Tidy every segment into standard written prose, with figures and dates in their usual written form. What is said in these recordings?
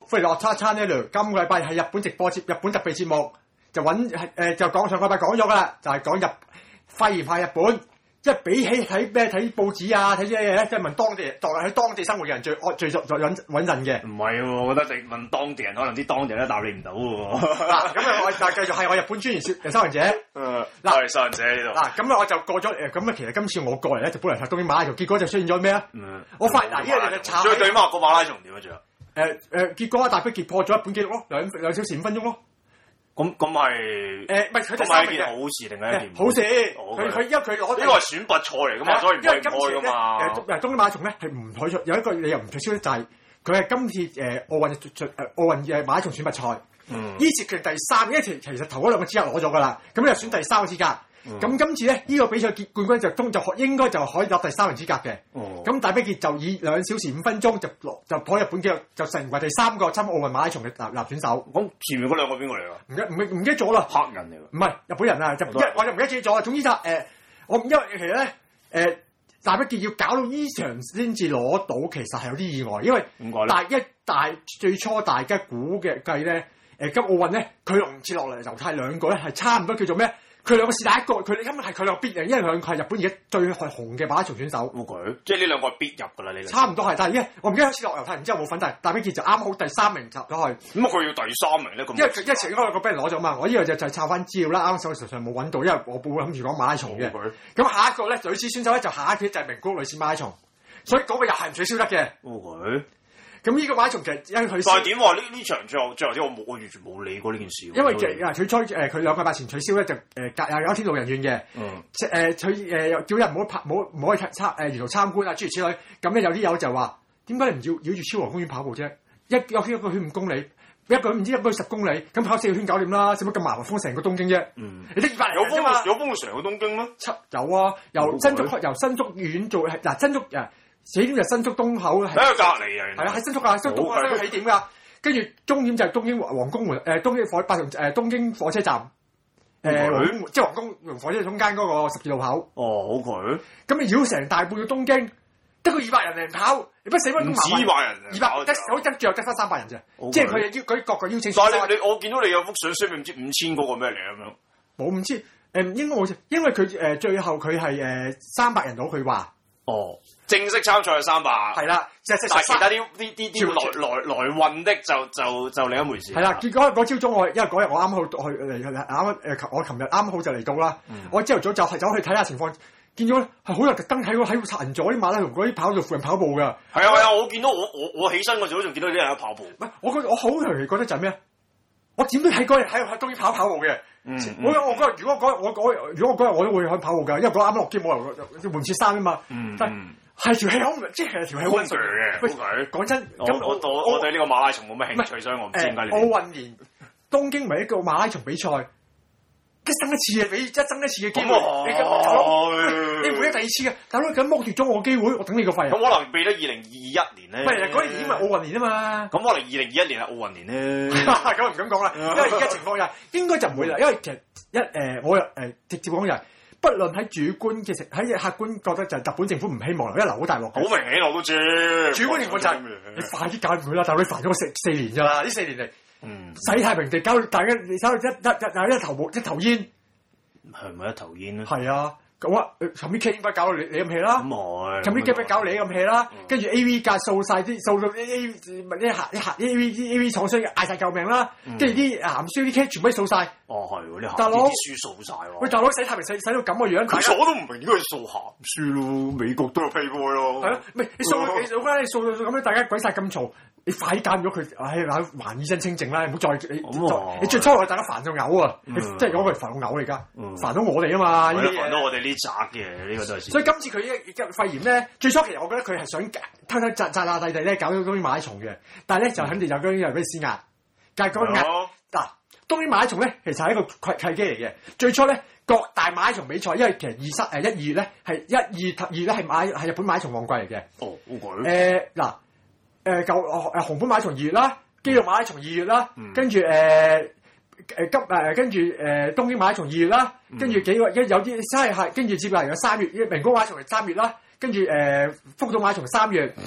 歡迎落叉餐呢度。今個禮拜係日本直播日本特備節目，就就講上個禮拜講咗噶啦，就係講肺炎派日本。即係比起睇報紙啊，睇啲嘢咧，即係問當地喺當地生活嘅人最穩陣嘅。 唔係喎，我覺得你問當地人，可能啲當地人都答你唔到喎。 嗱，咁我繼續係我日本專員收人者。 我係收人者呢度。 嗱，咁我就過咗咁其實今次我過嚟咧就本來係東京馬拉松，結果就出現咗咩啊？我發現呢樣嘢慘。 最對馬個馬拉松點啊？仲有結果大飛傑破咗日本紀錄咯，2小時5分鐘咯。 咁係唔係佢第三名件好事定係一件好事？佢因為佢攞呢個係選拔賽嚟噶嘛，所以唔可以開噶嘛。 東京馬拉松咧係唔取消，有一個理由唔取消咧，就係佢係今次奧運馬拉松選拔賽。依次佢第三，因為其實頭嗰兩個資格攞咗噶啦，咁就選第三個資格。咁今次咧呢個比賽冠軍就應該就可以攞第三名資格嘅。咁大飛傑就以2小時5分鐘就破日本紀錄，就成為第3個參奧運馬拉松嘅男選手。 咁前面嗰兩個邊個嚟㗎？ 唔記得咗啦。 黑人嚟㗎。 唔係日本人啊，我就唔記得咗。總之就我因為其實咧大飛傑要搞到呢場先至攞到，其實係有啲意外，因為最初大家估嘅計咧今奧運咧佢同接落嚟猶太兩個咧係差唔多叫做咩？佢兩個是第一個，佢哋根本係佢兩個必贏，因為兩個係日本而家最紅嘅馬拉松選手。 即係呢兩個係必入㗎啦，你差唔多係，但係而家我唔記得切洛猶太唔知有冇份，但係大飛傑就啱好第3名入咗去。 咁佢要第3名咧？ 因為前嗰兩個俾人攞咗嘛，我呢個就係抄翻資料啦，啱手上冇揾到，因為我冇諗住講馬拉松嘅。咁下一個咧女子選手咧就下一個就係名古屋女子馬拉松，所以嗰個又係唔取消得嘅。咁呢個馬拉松其實因為佢， 但係點話呢場最後我完全冇理過呢件事。 因為最初佢2個禮拜前取消咧，就有天路人怨嘅。佢叫人唔好去沿途參觀啊，諸如此類。咁咧有啲友就話：點解你唔要繞住超河公園跑步啫？一個圈5公里，一個唔知一個10公里，咁跑4個圈搞掂啦，使乜咁麻煩封成個東京啫？你得200人啫嘛？ 有封到成個東京咩？ 有啊，由新宿縣做新宿起點就新宿東口喺隔離啊， 係啊，喺新宿啊，新宿東口起點㗎。跟住終點就係東京皇宮門東京火車站即係皇宮火車中間嗰個十字路口。咁你繞成大半個東京，得個200人嚟跑，你不死乜咁麻煩 ？200人 ，200得最後得翻300人啫。即係佢各個邀請。 但係我見到你有幅相，唔知5000嗰個咩嚟咁樣？ 冇5000，應該冇，因為佢最後佢係300人到，佢話。 正式參賽係300， 係啦，但係其他啲來運的就另一回事。 係啦，結果嗰朝早因為嗰日我啱好去嚟，我琴日啱好就嚟到啦。我朝頭早就係走去睇下情況，見咗係好有特登喺人座啲馬拉松嗰啲跑道附近跑步㗎。 係啊，我見到我起身嗰時都仲見到啲人喺跑步。 唔係，我好長期覺得就係咩？我點都喺嗰日喺東京跑步嘅。如果嗰日我都會去跑步㗎，因為嗰啱落機冇人換切衫啊嘛。係條氣好唔即係條氣好唔順嘅。講真， 我對呢個馬拉松冇乜興趣，所以我唔知點解你。 奧運年東京咪一個馬拉松比賽，一生一次嘅機會。你唔會第2次嘅，大佬咁剝奪咗我機會，我頂你個肺。 咁可能俾得2021年咧。 唔係嗰年已經係奧運年啊嘛。 咁可能2021年係奧運年咧。 咁唔敢講啦，因為而家情況就應該就唔會啦，因為其實我直接講就係。不論喺主觀嘅喺客觀覺得就係日本政府唔希望留一流好大鑊。 好明顯我都知。 主觀情況就係你快啲搞佢啦，但係你煩咗我4年㗎啦，呢4年嚟洗太平地搞到大家你搞到一頭煙， 係咪一頭煙咧？ 係啊。咁啊，尋啲 K 應該搞到你咁 hea 啦，尋啲 K 咪搞到你咁 hea 啦，跟住 A.V. 價掃到啲 A.V. 廠商嗌晒救命啦，跟住啲鹹書啲 K 全部都掃晒。 係喎，啲大佬啲書掃晒喎。 喂，大佬洗太平洗到咁嘅樣， 佢我都唔明點解掃鹹書咯，美國都有 Playboy 咯。 係咯，唔係你掃到咁樣，大家鬼晒咁嘈，你快啲間咗佢，還以身清靜啦，唔好再你最初大家煩到嘔啊！即係講句煩到嘔嚟㗎，煩到我哋啊嘛， 煩到我哋呢扎嘅呢個都係。 所以今次佢肺炎咧，最初其實我覺得佢係想偷偷扎地咧搞到東京馬拉松嘅，但係咧就肯定有嗰啲人俾施壓，但係嗰個壓嗱東京馬拉松咧其實係一個契機嚟嘅。最初咧各大馬拉松比賽，因為其實1、2月咧係1、2咧係日本馬拉松旺季嚟嘅。紅本馬拉松2月啦，肌肉馬拉松2月啦，跟住跟住東京馬拉松2月啦，跟住幾個有啲跟住接落嚟有3月，名古屋馬拉松係3月啦，跟住福島馬拉松3月，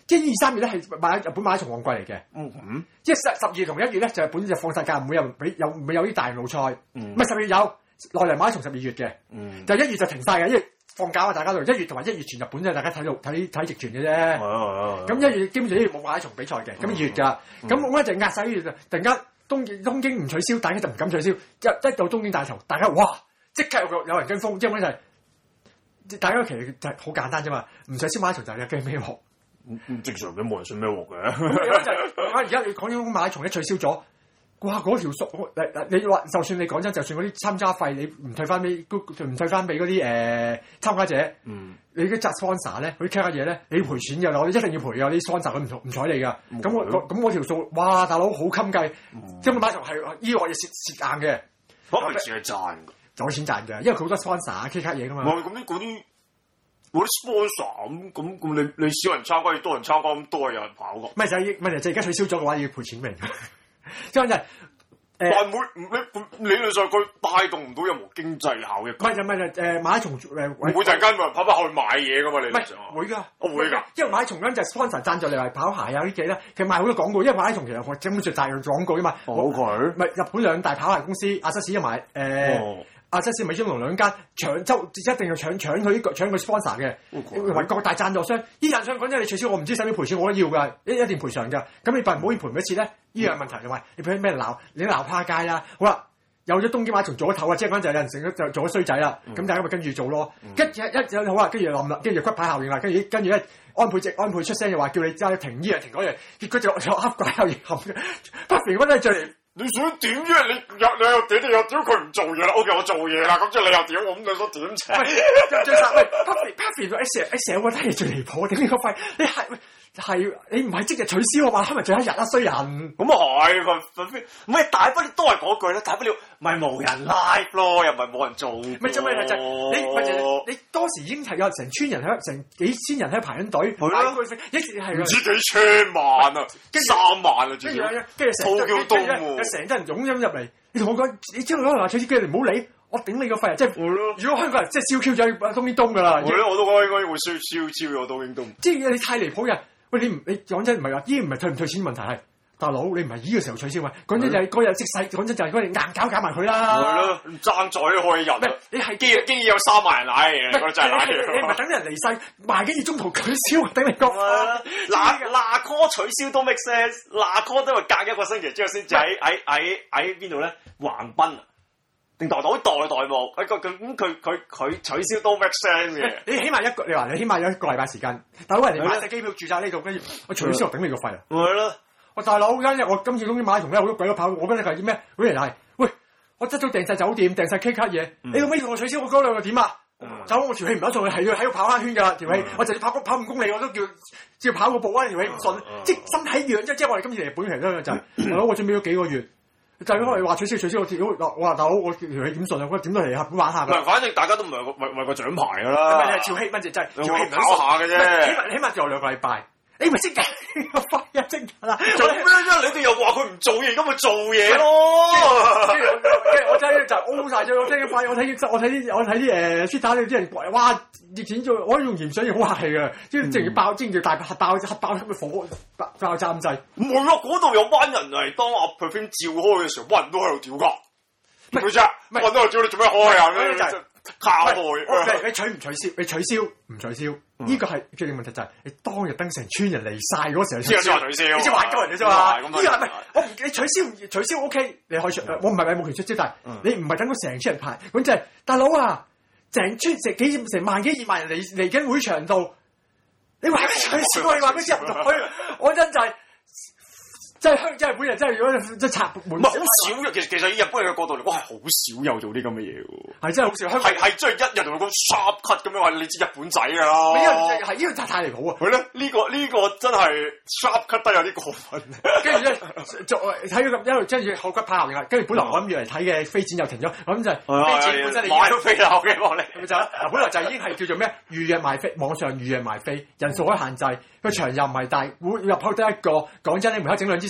即係1、2、3月咧係日本馬拉松旺季嚟嘅。即係12月同1月咧就日本就放晒假，唔會有啲大型路賽。唔係10月有內地馬拉松12月嘅，但係1月就停晒嘅，因為放假啊，大家都1月同埋1月全日本啫，大家睇直傳嘅啫。咁1月基本上1月冇馬拉松比賽嘅，咁2月㗎。咁我咧就壓晒1月，突然間東京唔取消，大家就唔敢取消。一到東京大頭，大家哇即刻有人跟風，即係咩就係大家其實就係好簡單啫嘛，唔取消馬拉松就係驚咩鑊。 正常嘅，冇人信咩鑊嘅。 而家你講緊馬拉松一取消咗，哇！嗰條數你話就算你講真，就算嗰啲參加費你唔退翻俾嗰啲參加者，你啲扎 sponsor 咧，嗰啲 care 嘢咧，你要賠錢㗎啦，我哋一定要賠㗎，啲 sponsor 佢唔睬你㗎。咁我條數，哇！大佬好襟計，因為馬拉松係意外要蝕硬嘅。 嗰筆錢係賺㗎， 有錢賺㗎，因為佢好多 sponsor care 嘢㗎嘛。 嗰啲 sponsor 咁你少人參加，要多人參加咁多有人跑㗎。 唔係就係問題就而家取消咗嘅話要賠錢明。即係但係理論上佢帶動唔到任何經濟效益。 唔係馬拉松唔會突然間冇人跑去買嘢㗎嘛？你理論上會㗎， 會㗎。 因為馬拉松嗰陣就 sponsor 贊助你話跑鞋啊呢幾咧，其實賣好多廣告，因為馬拉松其實我根本就大量廣告㗎嘛。 唔係日本兩大跑鞋公司阿瑟士同埋阿瑟士米津龍兩間一定要搶佢 sponsor 嘅，為各大贊助商。依人商講真，你取消我唔知使唔使賠錢，我都要㗎，一定賠償㗎。咁你唔好賠一次咧，依樣問題就係你俾咩鬧？你鬧趴街啦。好啦，有咗東京馬拉松做咗頭啊，即係嗰陣就有人成咗就做咗衰仔啦。咁大家咪跟住做咯。跟住好啦，跟住冧啦，跟住骨牌效應啦，跟住咧安倍出聲就話叫你揸停依樣停嗰樣，結果就黑鬼效應冚嘅。不平嗰陣最嚟。 你想點啫？你又點？你又屌佢唔做嘢啦？我叫我做嘢啦，咁即係你又屌我，咁你想點啫？ 最殺喂 Puffy 成個睇嘢最離譜，點呢個肺？你你唔係即日取消啊嘛？係咪最後一日啊？衰人咁啊係，唔係大不了都係嗰句啦，大不了咪無人 live 咯，又唔係冇人做。 咪就你當時已經係有成村人成幾千人喺度排緊隊， 係咯， 係唔知幾千萬啊，3萬啊， 跟住成真人湧入嚟，你同我講，你知道嗰個話取消，你唔好理，我頂你個肺啊！即係如果香港人即係燒 Q 咗東京東㗎啦， 我都覺得應該會燒咗東京東。 即係你太離譜嘅，喂你講真唔係話依唔係退唔退錢問題係。大佬，你唔係呢個時候取消嘛？講真就係嗰日即使，講真就係嗰日硬搞埋佢啦。 係咯，爭在開人。你係機有3萬人奶嘅，嗰真係奶嘅。 你唔係等人離世賣幾次中途取消，頂你個。 嗱 call 取消都 make sense， 嗱 call 都係隔一個星期之後先至喺邊度咧？橫濱啊，定代幕？咁佢取消都 make sense 嘅。你起碼有一個禮拜時間，大佬人哋買晒機票住晒呢度，跟住我取消頂你個肺啊！ 係咯。 我大佬，我今次終於馬拉松咧好多鬼都跑，我嗰陣係啲咩？嗰啲人係，喂，我執咗訂晒酒店，訂晒 K 卡嘢，你老尾同我取消我嗰兩個點啊？走，我條氣唔得做，係要喺度跑翻圈㗎條氣，我就要跑5公里，我都叫跑個步啊條氣唔順，即係身體弱啫。即係我哋今次嚟日本嚟咧就係，大佬我準備咗幾個月，就係因為話取消我話大佬我條氣點順啊？我點都嚟日本玩下㗎。 反正大家都唔係為個獎牌㗎啦。 咪係條氣，乜嘢真係條氣唔跑下嘅啫。 起碼仲有2個禮拜。你咪識㗎，我發一即啦！ 做咩啫？你哋又話佢唔做嘢，咁咪做嘢咯？ 跟住我真係就 O 曬咗，我真係發現我睇啲Twitter 啲人哇熱錢做，我用鹽水好客氣嘅，即係要爆，即係要大核爆咁嘅火爆炸咁滯。 唔係啊，嗰度有班人係當阿 Perfume 照開嘅時候，班人都喺度屌㗎。佢啫，班人都喺度屌你做咩開啊？咁靠開。 你取唔取消？你取消唔取消？呢個係最大問題就係你當日登成村人嚟晒嗰時候先取消，你先玩鳩人嘅啫嘛。呢個係咪？我唔你取消 OK， 你可以出。我唔係冇權出招，但係你唔係等佢成村人排，咁就係大佬啊！成村成萬幾2萬人嚟緊會場度，你話取消你話佢入唔去？我真就係。真係本人真係如果即係拆門， 唔係好少嘅。其實以日本人嘅角度嚟講，係好少有做啲咁嘅嘢喎。 係真係好少，香港係真係一日同佢講 sharp cut 咁樣話，你知日本仔㗎啦。 呢個太離譜啊！ 係咧，呢個真係 sharp cut 得有啲過分。 跟住咧，睇咗咁一路跟住後骨炮啦。跟住本來我諗住嚟睇嘅飛展又停咗，我諗就係飛展本身你買到飛流嘅落嚟， 咪就嗱本來就已經係叫做咩預約賣飛，網上預約賣飛，人數可以限制，個場又唔係大，會入口得一個。講真，你門口整2支細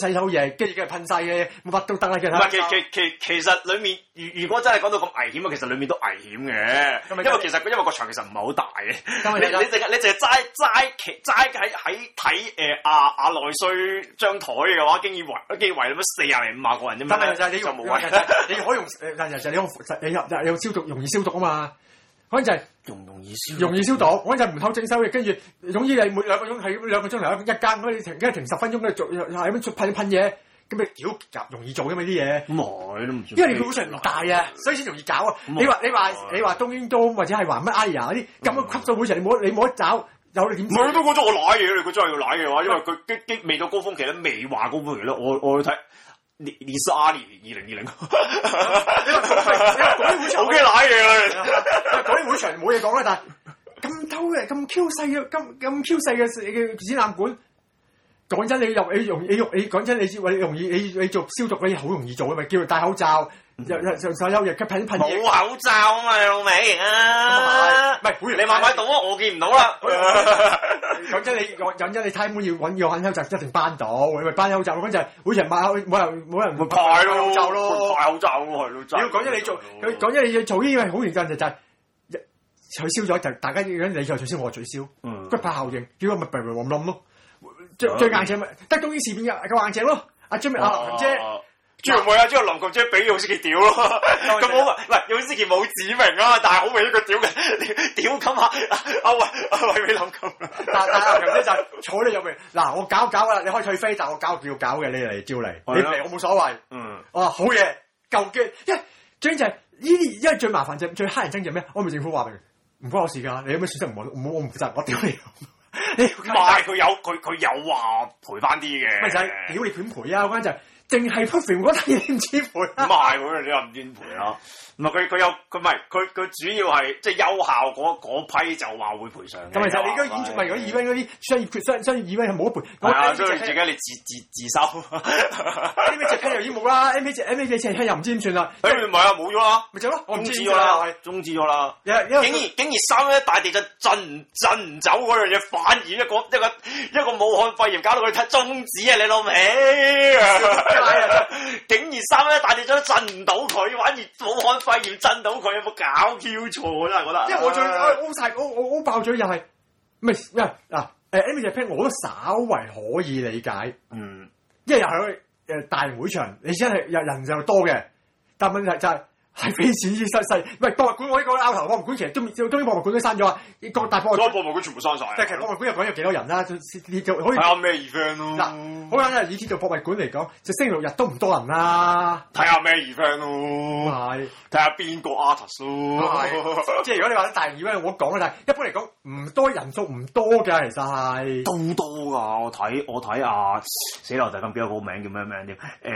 洗手液，跟住跟住噴晒嘅，乜都得啦。 唔係其實裡面如果真係講到咁危險啊，其實裡面都危險嘅，因為個場其實唔係好大嘅。你淨係齋喺睇阿內需張台嘅話，經已圍咁40零50個人啫嘛。 但係就冇位，你可以用你用消毒，容易消毒啊嘛。嗰陣就係容易消毒，嗰陣就門口整收嘅，跟住總之你每2個鐘係2個鐘頭一間，咁你停10分鐘嘅做係咁噴嘢，咁你屌容易做嘅嘛啲嘢。 咁係都唔， 因為你本身唔大啊，所以先容易搞啊。你話東京都或者係話乜 Aya 嗰啲咁嘅級數會場，你冇得找，有你點？ 唔係都講咗我舐嘢，佢真係要舐嘅話，因為佢未到高峰期咧，未話高峰期咧，我去睇。你是阿里2020，你話嗰啲會場好嘅瀨嘢啦， 嗰啲會場冇嘢講啦，但係咁偷嘅咁 Q 細嘅咁 Q 細嘅展覽館，講真你講真你容易你做消毒嗰啲好容易做嘅咪叫佢戴口罩，上手休日噴嘢。 冇口罩啊嘛，老味啊！ 唔係， 你買到啊？我見唔到啦。 講真你睇滿要揾口罩一定班到，因為班口罩嗰陣就會人冇人會派咯， 口罩咯， 派口罩喎係咯。 你要講真你做，講真你要做呢樣好原因就係取消咗，就大家你就取消我取消，骨牌效應，結果咪砰砰冧咯。最硬淨咪得東京事變嘅硬淨咯。阿張林姐。 朱唔會啊！朱林國姐俾勇士傑屌咯，咁好唔係勇士傑冇指明啊，但係好明顯佢屌嘅，屌咁啊！阿維美諗咁， 但阿強姐就坐你入面嗱，我搞啦，你可以退飛，但我搞叫搞嘅，你嚟招嚟，你嚟我冇所謂。我話好嘢，夠嘅，因為最緊就係呢啲，因為最麻煩就最乞人憎就咩？我咪政府話明，唔關我事㗎，你有咩損失我唔負責，我屌你！ 唔係佢有話賠翻啲嘅， 咪就係屌你點賠啊？嗰間就係。淨係 perfume 嗰啲嘢唔知賠， 唔係喎，你又唔知賠啊？唔係佢主要係即係優效嗰批就話會賠償嘅。 咁其實你而家演出咪如果 event 嗰啲商業 event 係冇得賠。 係啊，所以自己你自收。 NBA 隻聽又已經冇啦 ，NBA 隻聽又唔知點算啦。 唔係啊，冇咗啦， 咪就咯， 中止咗啦，中止咗啦。竟然311大地震震唔走嗰樣嘢，反而一個武漢肺炎搞到佢中止啊！你老味。竟然311大地震都震唔到佢，反而武漢肺炎震到佢，有冇搞 Q 錯真係覺得。 因為我最我爆嘴又係，唔係嗱NBA Japan 我都稍為可以理解，因為又係大型會場，你真係人就多嘅，但問題就係俾錢先細，唔係博物館我呢個拗頭博物館其實東京博物館都閂咗啊，各大博物館全部閂晒。 但係其實博物館入講有幾多人啦？可以睇下咩 event 咯。 嗱，好簡單，以前做博物館嚟講，就星期6日都唔多人啦。 睇下咩 event 咯， 係睇下邊個 artist 咯。 即係如果你話大 event，我講啦，但係一般嚟講唔多人數唔多㗎，其實係都多㗎。我睇啊，死啦！就咁邊個名叫咩名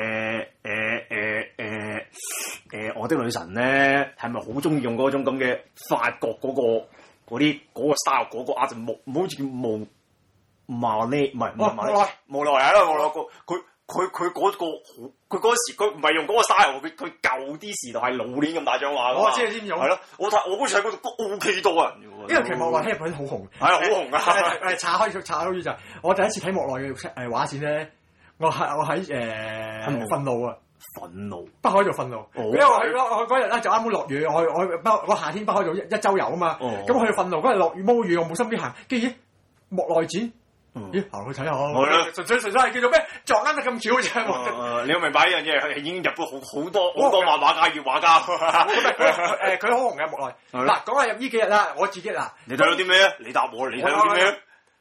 添？我的女神咧，係咪好中意用嗰種咁嘅法國嗰個 style 嗰個 art 好似叫毛呢？唔係無奈係咯，佢嗰時佢唔係用嗰個 style，佢舊啲時代係老年咁大張畫㗎嘛。 我知你知唔知？ 係咯，我好似喺嗰度都 OK 多人嘅喎。 因為其實莫內喺日本好紅， 係好紅啊！ 誒拆開就我第一次睇莫內嘅畫展咧，我喺憤怒啊！ 憤怒， 北海道憤怒，因為我嗰日咧就啱啱落雨，我夏天北海道一周遊啊嘛，咁我去憤怒嗰日落雨毛雨，我冇心機行，跟住莫內展，行去睇下，純粹係叫做咩撞啱得咁巧啫。 你要明白呢樣嘢，已經入咗好多漫畫家、粵畫家。 佢好紅嘅莫內。嗱，講下入呢幾日啦，我自己嗱， 你睇到啲咩？你答我，你睇到啲咩？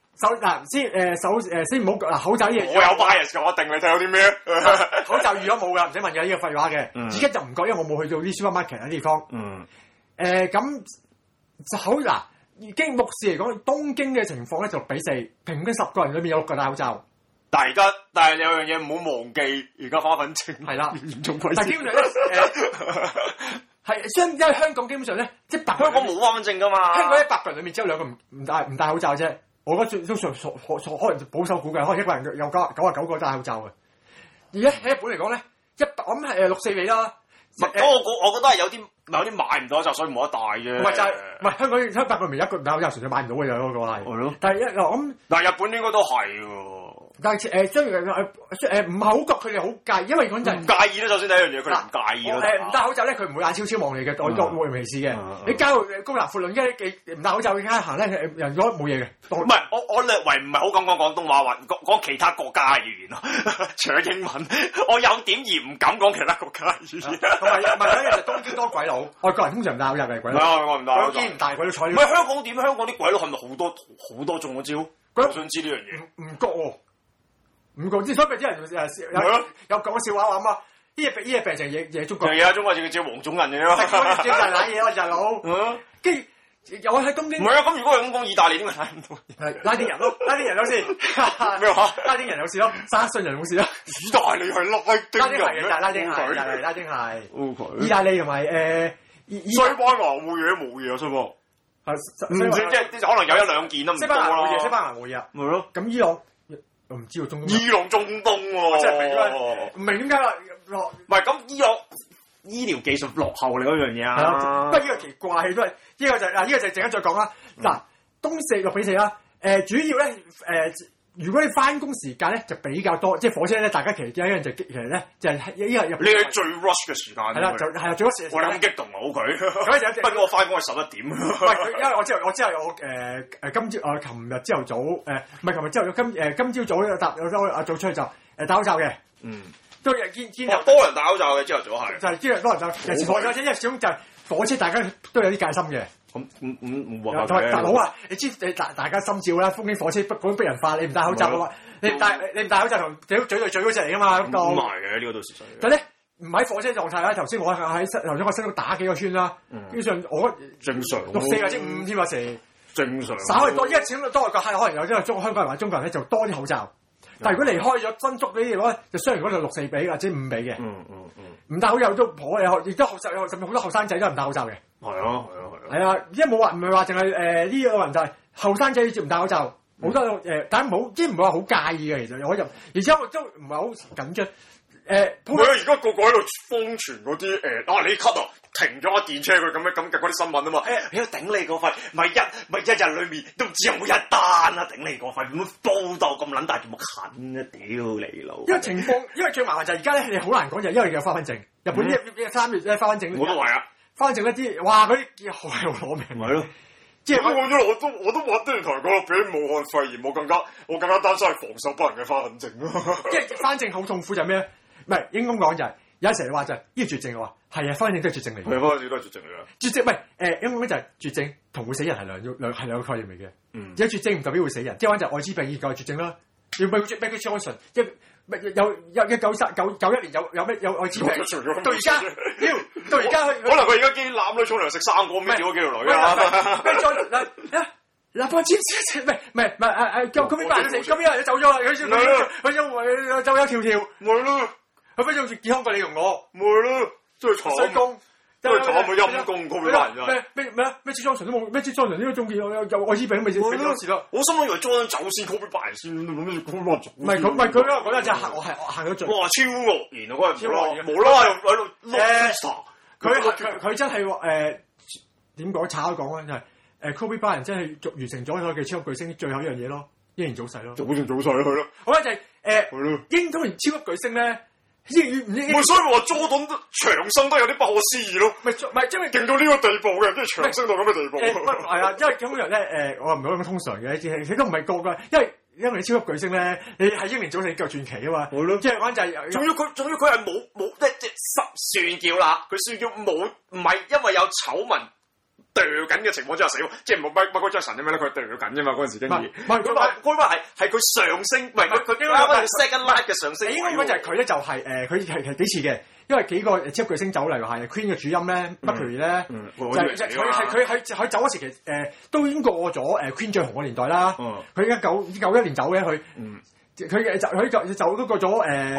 先唔好嗱口罩呢樣嘢， 我有 bias 嘅，我一定你睇到啲咩？ 口罩預咗冇㗎，唔使問嘅呢個廢話嘅。而家就唔覺，因為我冇去到啲 supermarket 啲地方。咁就好嗱，經目視嚟講，東京嘅情況咧就比4，平均10個人裏面有6個戴口罩。 但係有樣嘢唔好忘記，而家花粉症係啦， 嚴重虧。 但基本上咧，因為香港基本上咧，即係香港冇花粉症㗎嘛。 香港100個人裏面只有2個唔戴口罩啫。我覺得都可能保守估計，可能1個人有99個戴口罩嘅。而家喺日本嚟講咧，我諗係6、4尾啦。 我覺得係有啲買唔到口罩，所以冇得戴啫。 唔係就係唔係香港100個裏面1個唔戴口罩，純粹買唔到嘅就嗰個係。 係咯。 但係我諗， 但係日本應該都係喎。 但係雖然唔係好覺佢哋好介意，因為講就係唔介意咧。首先第一樣嘢，佢哋唔介意咯。 唔戴口罩咧，佢唔會眼超超望你嘅，我冇人歧視嘅。你交高男闊女，唔戴口罩而家行咧，人覺得冇嘢嘅。 唔係，我略為唔係好敢講廣東話，或講其他國家嘅語言咯，除咗英文，我有點而唔敢講其他國家嘅語言。 同埋唔係咧，就東京多鬼佬，外國人通常唔戴口罩嘅鬼佬。 我唔戴口罩。 唔戴鬼佬坐。 唔係香港點？香港啲鬼佬係咪好多中咗招？我想知呢樣嘢。 唔覺喎。唔講之，所以咪啲人有講笑話話嘛？呢嘢病就嘢中國。 係啊，中國就叫黃種人嘅咯。 叫就係瀨嘢咯，就係佬。跟住我喺東京。 唔係啊，咁如果係咁講，意大利點解睇唔到？ 係拉丁人咯，拉丁人有事。 咩話？ 拉丁人有事咯，沙遜人有事咯。 意大利係拉丁人。 係嘅，但係拉丁係，拉丁係。 O.K. 意大利同埋西班牙冇嘢啊，西班牙。唔知即係可能有一兩件都唔多咯。 西班牙冇嘢。 咪咯。 咁伊朗。我唔知道中東。 伊朗中東喎， 真係唔明點解啦？ 唔係咁，伊朗醫療技術落後你嗰樣嘢啊。 不過呢個奇怪都係呢個就陣間再講啦。嗱，東四6-4啦。主要咧如果你翻工時間咧就比較多，即係火車咧，大家其實有一樣就其實咧就係呢個入。 你係最 rush 嘅時間。係啦， 最 rush 嘅時間。 我哋咁激動啊，好佢。不過我翻工係11點。唔係，因為我知道我今朝琴日朝頭早唔係琴日朝頭早今朝早早出去就戴口罩嘅。都見有多人戴口罩嘅朝頭早係。 就係朝頭多人戴，尤其火車，因為始終就係火車，大家都有啲戒心嘅。 咁大佬啊！你知大家心照啦，風景火車講逼人化，你唔戴口罩嘅話，你唔戴口罩同嘴對嘴嗰隻嚟噶嘛？咁唔係嘅，呢個都事實。 但係咧唔喺火車狀態啦。頭先我喺身度打幾個圈啦，基本上我正常 6、4或者5添啊，成正常。 稍微多，因為始終多外國客可能有因為香港人或者中國人咧就多啲口罩。但係如果離開咗新竹呢啲嘅話，就雖然嗰度6-4比或者5比嘅。唔戴口罩都頗亦都甚至好多後生仔都唔戴口罩嘅。係啊，即係冇話唔係話淨係呢個問題，後生仔接唔戴口罩，好多但係冇即係唔會話好介意嘅，其實我入，而且我都唔係好緊張。 而家個個喺度瘋傳嗰啲你咳啊，停咗電車佢咁嘅嗰啲新聞啊嘛，喺度頂你個肺，咪一日裏面都唔知有冇一單啊，頂你個肺，點會報道咁撚大條木近啊，屌你老！因為最麻煩就係而家咧，你好難講就係因為有花粉症，日本3月咧花粉症，我都係啊。翻正一啲，哇！嗰啲好攞命，咪咯。即係我都話電台講俾武漢肺炎，我更加擔心係防守不能嘅花粉症咯。即係翻正好痛苦就係咩咧？唔係應該講就係有時話就係呢個絕症嘅話，係啊，翻正都係絕症嚟嘅。係翻正都係絕症嚟嘅。絕症唔係應該就係絕症同會死人係兩個概念嚟嘅。有絕症唔代表會死人，即係話就愛滋病已經係絕症啦。要俾佢 Johnson 即係。有1991年有咩有愛滋病？到而家，到而家可能佢而家基攬女沖涼食3個咩？屌幾條女啊！咩再嗱波尖唔係咁邊班人咁邊人走咗啦？佢走咗條，咪咯，佢非常之健康過你同我，咪咯，真係慘。工真係慘啊！陰公嗰邊班人咩支裝唇都冇，咩支裝唇都中意有愛滋病咪先事咯。我心諗以為裝走先 copy 班人先，諗住 copy 唔係佢嗰陣真係我行咗盡。哇！超惡然啊嗰陣，無啦啦喺度碌佢真係點講？炒講咧就係copy 班人真係完成咗佢嘅超級巨星最後一樣嘢咯，英年早逝咯。早成早逝佢咯。好啦就係英當然超級巨星咧。所以話佐敦長生都有啲不可思議咯，唔係，因為勁到呢個地步嘅，即係長生到咁嘅地步。係啊，因為通常咧，我唔係講通常嘅，佢都唔係個個，因為你超級巨星咧，你係英年早逝腳傳奇啊嘛。好咯，即係講就係，仲要佢係冇即係算叫啦，佢算叫冇，唔係因為有醜聞。掉緊嘅情況之下死，即係冇Michael Jackson咁樣咧，佢掉緊啫嘛嗰陣時經已。唔係嗰個係佢上升，唔係佢啱啱 second life 嘅上升。應該就係佢咧，就係佢係幾次嘅，因為幾個超級巨星走嚟係 Queen 嘅主音咧 Mercury 咧，就佢走嗰時期都已經過咗Queen 最紅嘅年代啦。佢而家91年走嘅佢就都過咗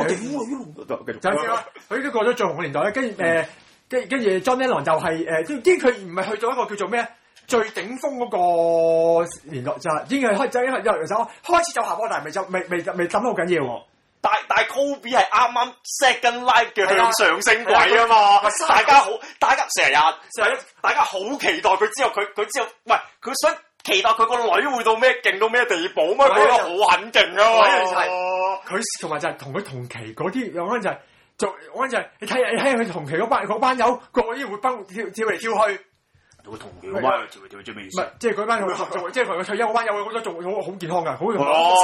佢都過咗最紅嘅年代咧，跟住 John Lennon 就係啲佢唔係去到一個叫做咩最頂峰嗰個年代，就係已經係開始走下坡，但係未抌得好緊要喎。但係 Kobe 係啱啱 second life 嘅向上升軌啊嘛，大家成日大家好期待佢之後，佢之後喂佢想期待佢個女會到咩勁到咩地步咩？佢覺得好狠勁啊嘛！ 佢同埋就係同佢同期嗰啲，有可能就係我就係你睇佢同期嗰班友，個個啲會蹦跳嚟跳去。 佢同期嗰班跳嚟跳去咩意思？ 唔係，即係嗰班即係佢退休嗰班友，好多仲好健康㗎，好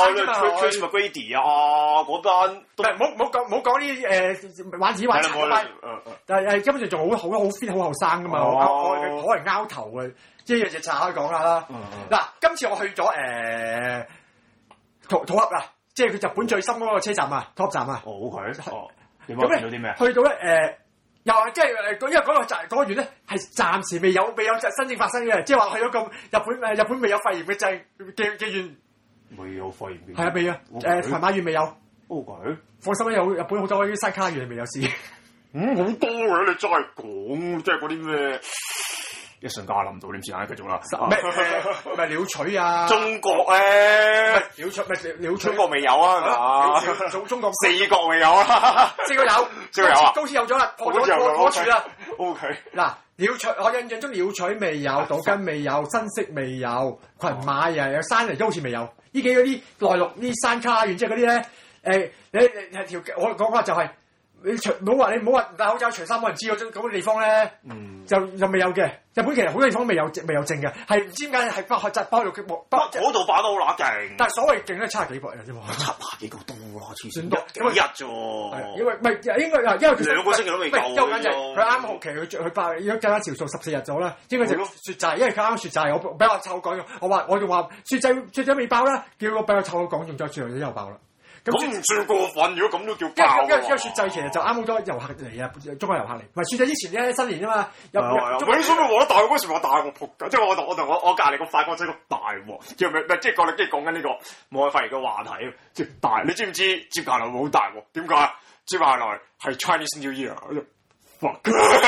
Tracy McGrady 啊，嗰班唔係冇講啲玩紙玩殘嗰班，但係根本上仲好 fit 好後生㗎嘛，可能拗頭嘅，即係隻茶可以講下啦。嗱，今次我去咗土盒啦，即係佢日本最深嗰個車站啊，土盒站啊。 哦，點啊？見到啲咩？ 去到咧又係即係因為嗰個月咧係暫時未有真正發生嘅，即係話去咗咁日本未有肺炎嘅嘅縣， 未有肺炎嘅。 係啊，未啊，群馬縣未有。 OK， 放心啦，有日本好多啲山卡縣係未有事。 好多嘅，你再講，即係嗰啲咩一瞬間諗唔到點算啊？繼續啦。 咩鳥取啊？ 中國咧， 鳥取， 中國未有啊？係嘛？ 中國四國未有啊？ 四個有啊？高知有咗啦，破處啦。 OK。 嗱，鳥取我印象中鳥取未有，島根未有，新潟未有，群馬又有，山嚟都好似未有。呢幾嗰啲內陸啲山卡縣，即係嗰啲咧，你我講話就係。你唔好話唔戴口罩除衫冇人知嗰啲地方咧，就未有嘅。日本其實好多地方未有證嘅，係唔知點解係包咗嗰度擺得好乸勁。 但係所謂勁咧，70幾個人啫喎 ，70幾個多啦，黐線， 幾日啫喎。 因為唔係應該因為 2個星期都未夠。 休緊就佢啱學期佢爆，而家計翻條數14日咗啦，應該就雪祭，因為佢啱雪祭，我比較臭講，我仲話雪祭未爆啦，叫我比較臭講，仲再雪祭又爆啦。 咁唔算過分，如果咁都叫爆。 因為雪祭其實就啱好多遊客嚟啊，中國遊客嚟。唔係雪祭之前咧新年啊嘛， 你所以話得大嗰時話大鑊仆街，即係我同我隔離個法國仔個大鑊，叫咩？即係講緊呢個武漢肺炎嘅話題，即係大。你知唔知接下來會好大鑊？點解？接下來係 Chinese New Year。fuck。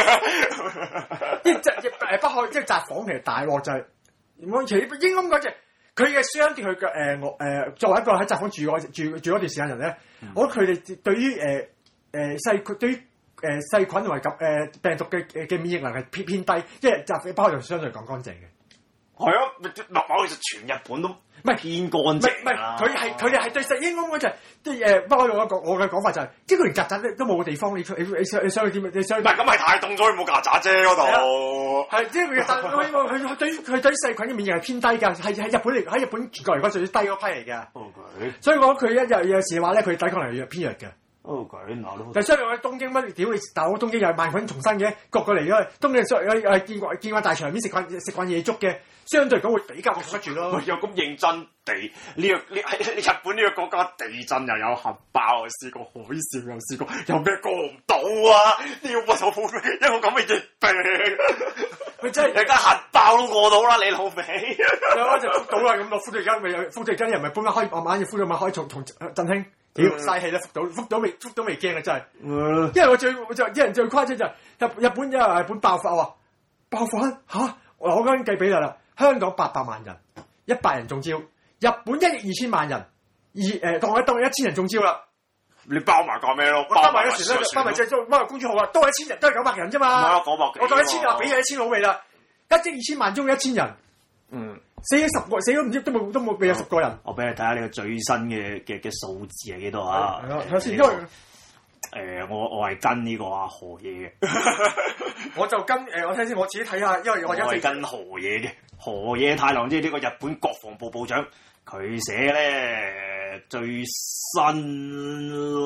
北海即係札幌其實大鑊就係我其實應該咁講就。佢嘅相對佢嘅作為一個喺札幌住嗰段時間人咧，我覺得佢哋對於細菌同埋病毒嘅免疫能力偏低，因為札幌北海道相對嚟講乾淨嘅。係啊，嗱，其實全日本都唔係偏乾淨。唔係佢哋係對細應該就係啲北海道我嘅講法就係，即係佢連曱甴都冇個地方，你想去點？你想唔係咁係太凍咗，冇曱甴啫嗰度。係即係佢對於細菌嘅免疫係偏低㗎，係喺日本過嚟講最低嗰批嚟嘅。Okay. 所以我覺得佢有時話咧，佢抵抗力偏弱嘅。但係相對喺東京乜屌你大佬，東京又係萬菌叢生嘅，各個嚟嘅東京見慣大場面食慣夜粥嘅，相對嚟講會比較扛得住咯。又咁認真地日本呢個國家地震又有核爆，試過海嘯又試過，有咩過唔到啊？呢個乜好一個咁嘅疫病，佢真係而家核爆都過到啦，你老味。就覆到啦，咁落福地間咪有福地間人咪搬翻開，慢慢要敷到咪可以同振興。屌嘥氣啦！覆到未驚啊！真係，因為啲人最誇張就係日本爆發喎，爆發嚇！我嗰陣計比例啦，香港800萬人，100人中招；日本1億2千萬人，當1000人中招啦。你包埋個咩咯？包埋嗰時咧，包埋公主號啊，都係1000人，都係900人啫嘛。900幾。我當1000人，俾咗1000好未啦？1億2千萬中1000人。死咗10個，死咗唔知都冇未有10個人。我俾你睇下呢個最新嘅數字係幾多啊？係咯，睇下先。因為我係跟呢個阿何嘢嘅，我就跟我睇先，我自己睇下，因為我係跟何嘢嘅。河野太郎即係呢個日本國防部部長，佢寫咧最新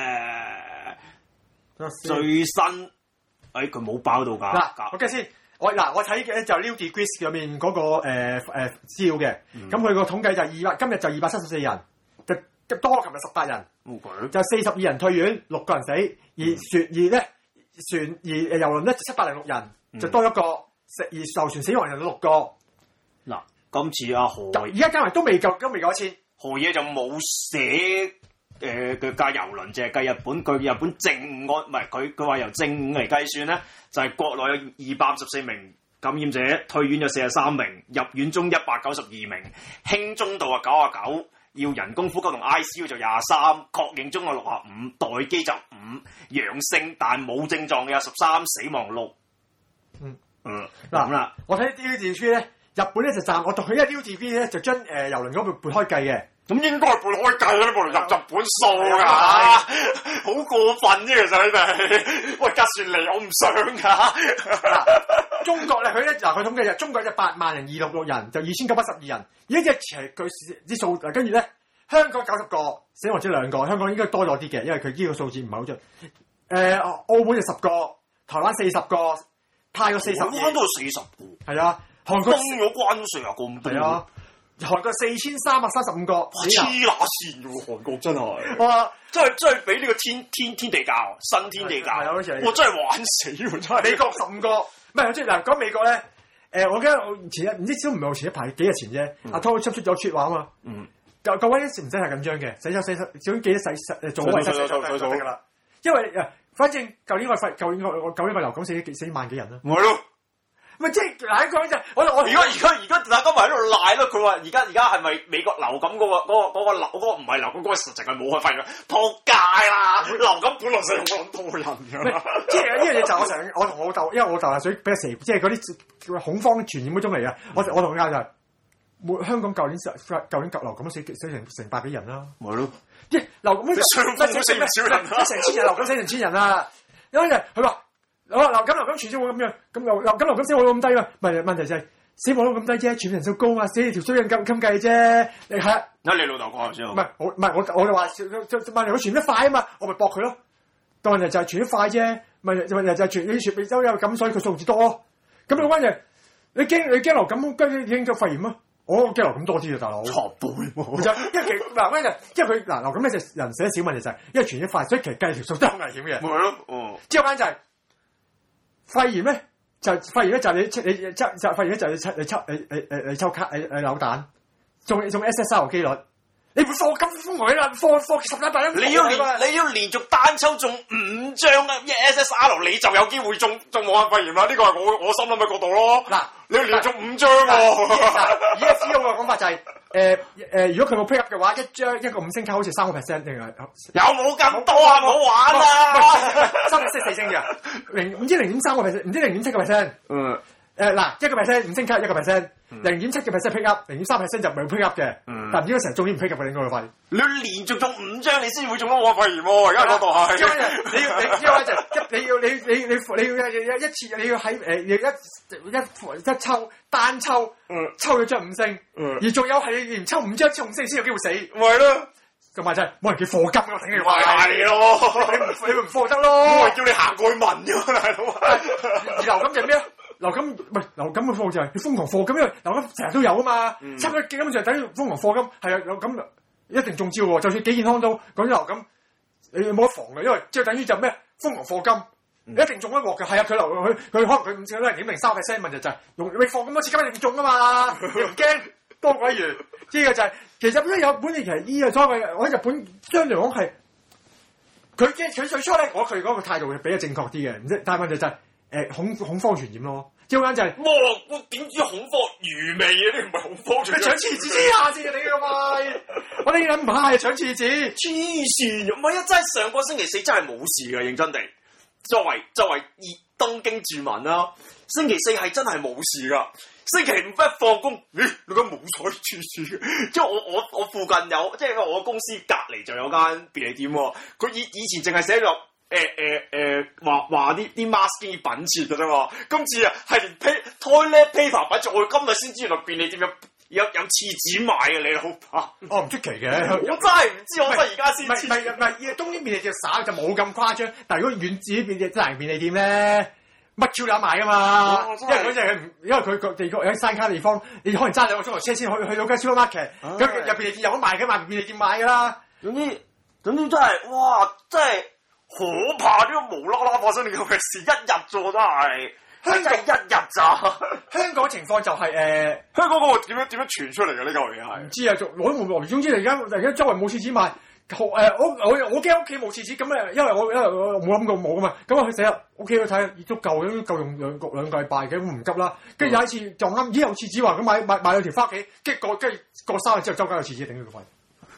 佢冇包到㗎。嗱，我計先。我睇嘅就 New Degrees 入面嗰個資料嘅，咁佢個統計就今日就274人，就多琴日18人，就42人退院，6個人死，而郵輪咧706人，就多一個，而受船死亡人6個。嗱，今次阿何而家加埋都未夠1000，何嘢就冇寫。佢計郵輪淨係計日本，據日本正午唔係佢話由正午嚟計算咧，就係國內有254名感染者，退院有43名，入院中192名，輕中度99，要人工呼吸同 ICU 就23，確認中有65，待機就5，陽性但冇症狀嘅有13，死亡6。嗱，我睇呢啲資料咧， 日本咧就暫我讀佢，因為 UTV 咧就將郵輪嗰度撥開計嘅。 咁應該係撥開計啦，你冇嚟入日本數㗎，好過分啫！其實你哋，喂架船嚟，我唔想㗎。 中國咧，佢咧嗱，佢統計就中國有8萬人266人，就2912人。而家其實佢啲數，跟住咧香港90個，死亡者2個，香港應該多咗啲嘅，因為佢呢個數字唔係好準。澳門就10個，台灣40個，泰國40個， 台灣都有40個。 係啊，韓國封咗關稅啊，咁多。 係啊，韓國4335個。 黐乸線喎，韓國真係。 哇！ 真係俾呢個天地教，新天地教。 係啊，好似係。 我真係玩死喎，真係。 美國15個，唔係即係嗱講美國咧。我記得我前一唔知都唔係我前一排幾日前啫。阿湯出咗説話啊嘛。各位唔使太緊張嘅，洗總記得做好衞生就得㗎啦。因為反正舊年個流感死萬幾人啦。 唔係咯。 咪即係嗱，講就我而家大家咪喺度賴咯。佢話而家係咪美國流感嗰個唔係流感嗰個實情係武漢肺炎？撲街啦！流感本來死咁多人㗎。 即係呢樣嘢就我同我老豆，因為我老豆係屬於比較蛇，即係嗰啲恐慌傳染嗰種嚟嘅。我同佢講就係，香港舊年流感死成百幾人啦。咪咯，即係流感死唔少人啦，成千人流感死成千人啦。因為佢話。流感傳死冇咁樣，咁流感死冇咁低嘛？問題就係死亡率咁低啫，傳人數高啊，死條衰人咁計啫。你係你老豆講先。唔係我就話問題佢傳得快啊嘛，我咪駁佢咯。但問題就係傳得快啫，問題就係傳你傳州有咁，所以佢數字多咯。咁你關鍵你驚流感，跟住驚肺炎啊？我驚流感多啲啊，大佬。錯背喎。因為佢流感咧就人死得少，問題就係因為傳得快，所以其實計條數都好危險嘅。 咪係咯， 之後翻就係。肺炎咧就肺炎咧就你肺炎咧就你抽卡你扭蛋，中 SSR 機率，你會課金瘋狂啦，課10單8單。 你要連續單抽中5張啊！SSR 你就有機會中武漢肺炎啦！呢個係我心諗嘅角度咯。嗱，你要連續5張喎。 而家 CEO 嘅講法就係如果佢冇 pick up 嘅話，一個5星卡好似3%定係有冇咁多啊？唔好玩啊 ！4星嘅唔知0.3%，唔知0.7%。嗱1% 5星卡1%，0.7% pick up， 0.3% 就唔係 pick up 嘅。但唔知佢成日中啲唔 pick up 嘅應該會快。 你要連續中5張，你先會中到武漢肺炎喎！而家嗰度係。 你要一次你要喺一抽單抽，抽咗張5星，而仲有係連抽5張5星先有機會死。 咪咯。 同埋就係冇人叫課金咯，頂你話係咯， 你唔課得咯。 我係叫你行過去問啫，大佬。 而流感就係咩啊？流感嘅課就係你瘋狂課金，因為流感成日都有啊嘛。差唔多基本上等於瘋狂課金，係啊，流感一定中招喎。就算幾健康都講咗流感，你冇得防嘅，因為即係等於就咩瘋狂課金，一定中一鑊嘅。係啊，佢可能佢唔知都係0.3%，問題就係用你課咁多次金一定中啊嘛，你唔驚多鬼餘。呢個就係其實咧，日本其實呢個所謂我喺日本相對嚟講係佢最初咧，佢嗰個態度係比較正確啲嘅，唔知但係問題就係恐慌傳染咯。之後間就係我點知恐慌愚昧啊？呢唔係恐慌傳染。 你搶廁紙之下先你個咪，我哋諗唔下係搶廁紙， 黐線！唔係啊，真係上個星期4真係冇事㗎，認真地。作為東京住民啦，星期4係真係冇事㗎。星期5一放工，你咁冇彩廁紙嘅，即係我附近有，即係我公司隔離就有間便利店喎。佢以前淨係寫咗話啲 mask 經已品質嘅啫嘛。今次啊係連 toilet paper 品質，我今日先知原來便利店有廁紙賣嘅，你老闆。 哦，唔出奇嘅， 我真係唔知，我真係而家先知。 唔係，東京便利店省就冇咁誇張，但係如果遠自己便利店咧。乜 Q 有得賣噶嘛？因為嗰隻因為佢個地區有山卡地方，你可能揸2個鐘頭車先去到間 supermarket，咁入便利店有得賣嘅，賣便利店買噶啦。總之真係，哇！真係可怕，呢個無啦啦發生呢個嘅事，一日啫真係。香港1日咋？香港情況就係香港嗰個點樣傳出嚟嘅呢嚿嘢係？唔知啊，我都冇來。總之而家周圍冇廁紙賣。我驚屋企冇廁紙，咁因為我冇諗過冇啊嘛，咁我去死啦！屋企去睇，都夠用兩個禮拜嘅，唔急啦。跟住有一次就啱，咦有廁紙話咁買2條翻屋企，跟住過3日之後周街有廁紙頂佢個肺。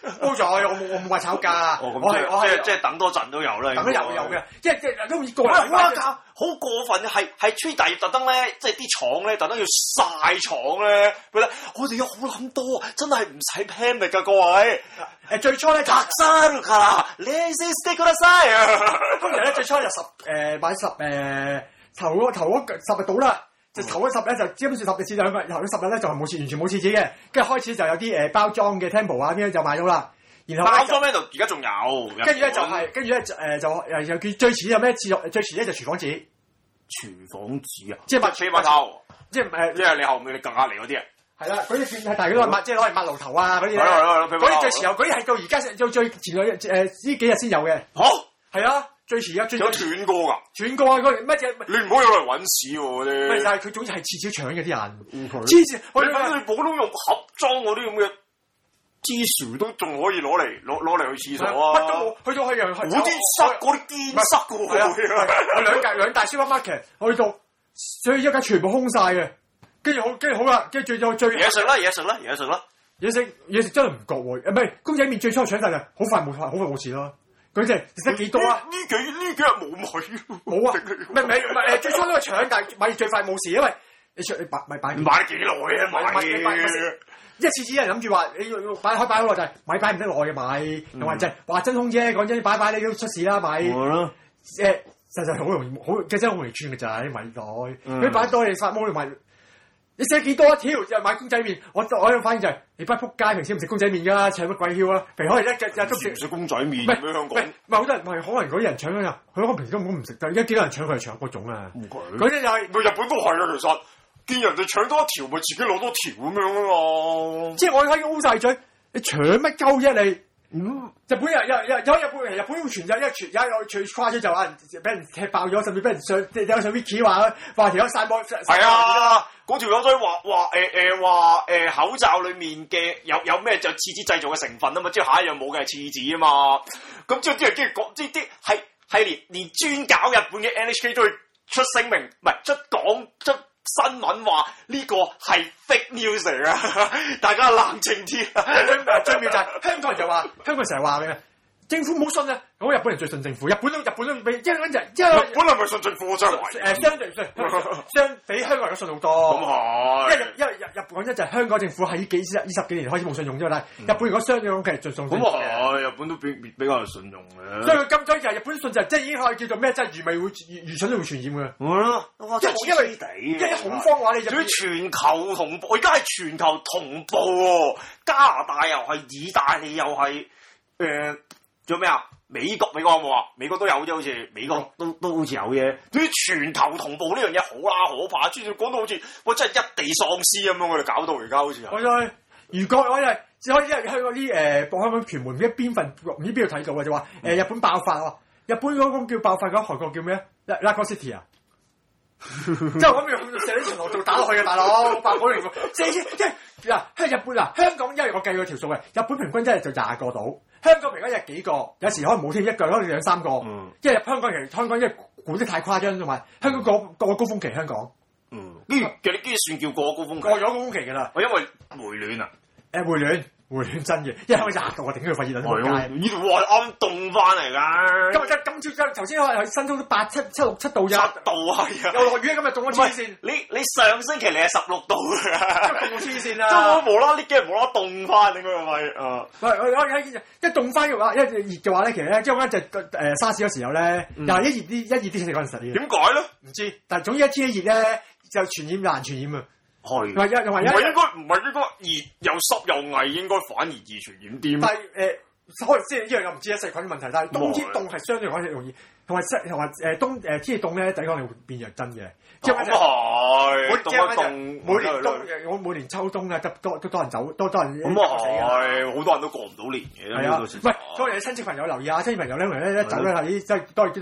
冇咗，我冇話炒價，我係即係等多陣都有啦。 等都有嘅，即係都好似個人好過分係吹大業特登咧，即係啲廠咧特登要晒廠咧，佢咧我哋有好撚多，真係唔使 panic 㗎各位。 最初咧就白沙㗎啦，你先 stick 嗰粒沙啊！ 通常咧最初就買頭嗰10日到啦。就頭嗰10咧就基本上10日至2個，頭嗰10日咧就係冇完全冇廁紙嘅，跟住開始就有啲包裝嘅 Temple 啊邊就買到啦。然後包裝呢度而家仲有， 跟住咧就又叫最遲有咩最遲咧就廚房紙。 廚房紙啊， 即係抹頭， 即係因為你後面你隔離嗰啲啊。 係啦，嗰啲係大家都係抹，即係攞嚟抹爐頭啊嗰啲咧。嗰啲最遲有，嗰啲係到而家最前呢幾日先有嘅。 好， 係啊。最遲有斷過㗎， 斷過啊！嗰乜嘢？ 你唔可以攞嚟揾屎喎嗰啲。 但係佢總之係次搶嘅啲人。黐線！ 你普通用盒裝嗰啲咁嘅芝士都仲可以攞嚟去廁所啊！ 乜都冇，去到係嗰啲塞嗰啲堅塞㗎喎。 我兩大 supermarket 去到，所以一間全部空晒嘅。跟住好啦，跟住最嘢食啦， 嘢食真係唔覺喎。唔係公仔麵最初搶晒就好快冇事咯。佢哋食得幾多啊？ 呢幾日冇買， 冇啊！唔係最初都係搶，但係買最快冇事，因為你買幾耐啊？買一次只人諗住話你要擺好耐就係擺唔得耐嘅買，同埋就係話真空啫。講真，擺你都出事啦買。實在好容易，真係好容易穿嘅咋啲米袋。佢擺多你發毛你買。你寫幾多一條就買公仔麵？我反應就係你班仆街平時唔食公仔麵㗎啦，搶乜鬼囂啊？平可能一日都唔食公仔麵咁樣香港。 唔係好多人，可能嗰啲人搶㗎，佢可能平時根本唔食，但係而家幾多人搶佢係搶嗰種啊？嗰啲就係日本都係啊，其實見人哋搶多一條，咪自己攞多條咁樣啊嘛。 即係我可以 O 晒嘴，你搶乜鳩啫你？日本有日本會傳有最誇張就話俾人踢爆咗，甚至俾人有上 Wiki 話條友散播。 係啊，嗰條友都話口罩裡面嘅有咩就廁紙製造嘅成分啊嘛，即係下一樣冇嘅係廁紙啊嘛。咁之後啲人跟住講，即係啲係連專搞日本嘅 NHK 都會出聲明，唔係出新聞話呢個係 fake news 嚟啊！大家冷靜啲啊！ 最妙就係香港人就話，香港人成日話嘅政府唔好信啊！咁日本人最信政府，日本都比日本係咪信政府？真係相對信，相比香港人都信好多。 咁係， 因為日本就係香港政府喺20幾年開始冇信用啫嘛，但係日本如果相對其實最信。 咁係，日本都比較信用嘅。 所以佢咁多就係日本信就即係已經可以叫做咩？即係愚蠢都會傳染嘅。因為恐慌嘅話，你就全球同步，而家係全球同步喎。加拿大又係，意大利又係，仲有咩啊？美國有冇啊？美國都有啫，好似美國都好似有嘅。對於全球同步呢樣嘢好啦，可怕！專講到好似真係一地喪屍咁樣，我哋搞到而家好似係。 如果我係只可以香港啲香港傳媒唔知邊份唔知邊度睇到嘅就話日本爆發啊！日本嗰個叫爆發嗰韓國叫咩？Lago City 啊！即係我諗住射啲巡邏道打落去嘅大佬，爆嗰條射先，即係嗱，日本香港因為我計過條數嘅，日本平均一日就20個到，香港平均一日幾個，有時可能冇添，一個可能2、3個，因為香港因為管得太誇張，同埋香港過高峰期，香港， 跟住算叫過高峰期， 過咗高峰期㗎啦， 因為回暖啊， 回暖真嘅，因為香港20度啊，頂佢肺熱撚到街。 呢度哇啱凍翻嚟㗎。 今朝頭先話新都8、7、6、7度咋？7 度係啊。 又落雨，今日凍咗黐線。 你上星期你係16度㗎。 凍到黐線啦。 即係無啦啦呢幾日無啦啦凍翻，應該係咪？ 一凍翻嘅話，一熱嘅話咧，其實咧，即係嗰陣沙士嗰時候咧，又係一熱啲食嗰陣時嘅。 點解咧？ 唔知，但係總之一天一熱咧，就傳染難傳染啊。 係，唔係應該熱又濕又翳，應該反而易傳染啲。 但係可能即係呢樣又唔知細菌嘅問題，但係冬天凍係相對講係容易，同埋天氣凍咧，抵抗力會變弱真嘅。 咁係， 每年秋冬啊，都多人走，多人咁係，好多人都過唔到年嘅。 係啊，喂，所以你親戚朋友留意下，親戚朋友咧一走咧係即係都係